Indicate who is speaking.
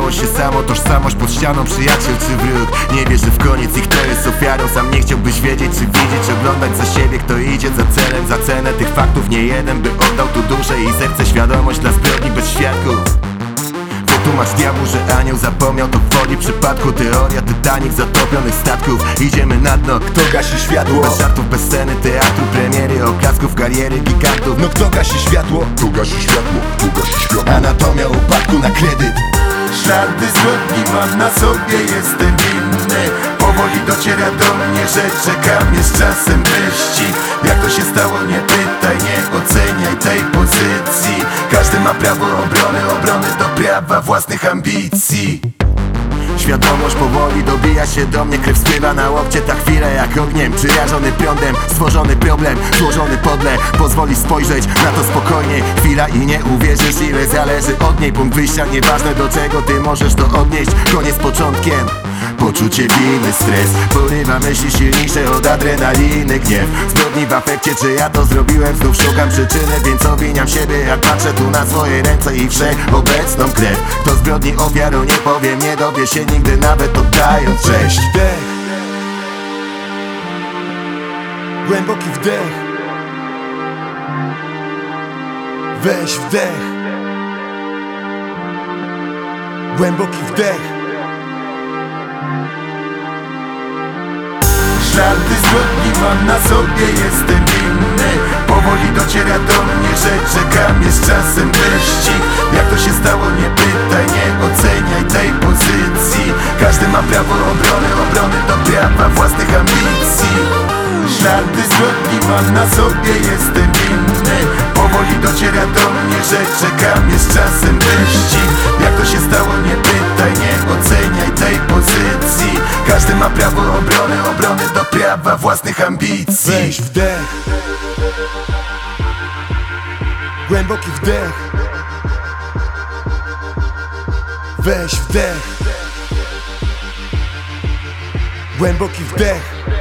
Speaker 1: stało się samo. Tożsamość pod ścianą, przyjaciel czy wróg. Nie wierzę w koniec i kto jest ofiarą. Sam nie chciałbyś wiedzieć czy widzieć, oglądać za siebie, kto idzie za celem. Za cenę tych faktów nie jeden by oddał tu duszę i zechce świadomość dla zbrodni bez świadków. Wytłumacz diabłu, że anioł zapomniał, to w woli przypadku. Teoria Titanic zatopionych statków. Idziemy na dno, kto gasi światło? Bez żartów, bez sceny, teatru, premiery, oklasków, kariery gigantów. No kto gasi światło?
Speaker 2: Kto gasi światło? Kto gasi światło?
Speaker 1: Anatomia upadku na kredyt.
Speaker 3: Ślady zbrodni mam na sobie, jestem inny. Powoli dociera do mnie, że czekam, jest czasem wyścig. Jak to się stało, nie pytaj, nie oceniaj tej pozycji. Każdy ma prawo obrony do prawa własnych ambicji.
Speaker 1: Świadomość powoli dobija się do mnie, krew spływa na łokcie, ta chwila jak ogniem. Przyjażony prądem, stworzony problem, złożony podle. Pozwoli spojrzeć na to spokojnie, chwila i nie uwierzysz ile zależy od niej. Punkt wyjścia, nieważne do czego ty możesz to odnieść. Koniec początkiem, poczucie winy, stres porywa myśli silniejsze od adrenaliny. Gniew, zbrodni w afekcie, czy ja to zrobiłem? Znów szukam przyczyny, więc obwiniam siebie jak patrzę tu na swoje ręce i wszechobecną krew. Kto zbrodni ofiarą, nie powiem, nie dowie się nigdy, nawet oddając cześć.
Speaker 3: Wdech, głęboki wdech. Weź wdech, głęboki wdech. Ślady zbrodni mam na sobie, jestem inny. Powoli dociera do mnie, że czekam, jest czasem wyścig. Jak to się stało, nie pytaj, nie oceniaj tej pozycji. Każdy ma prawo obrony do prawa własnych ambicji. Ślady zbrodni mam na sobie, jestem inny. Powoli dociera do mnie, że czekam, jest czasem wyścig. Jak to się stało, nie pytaj, nie oceniaj tej pozycji. Każdy ma prawo obrony do prawa własnych ambicji. Weź wdech, głęboki wdech. Weź wdech, głęboki wdech.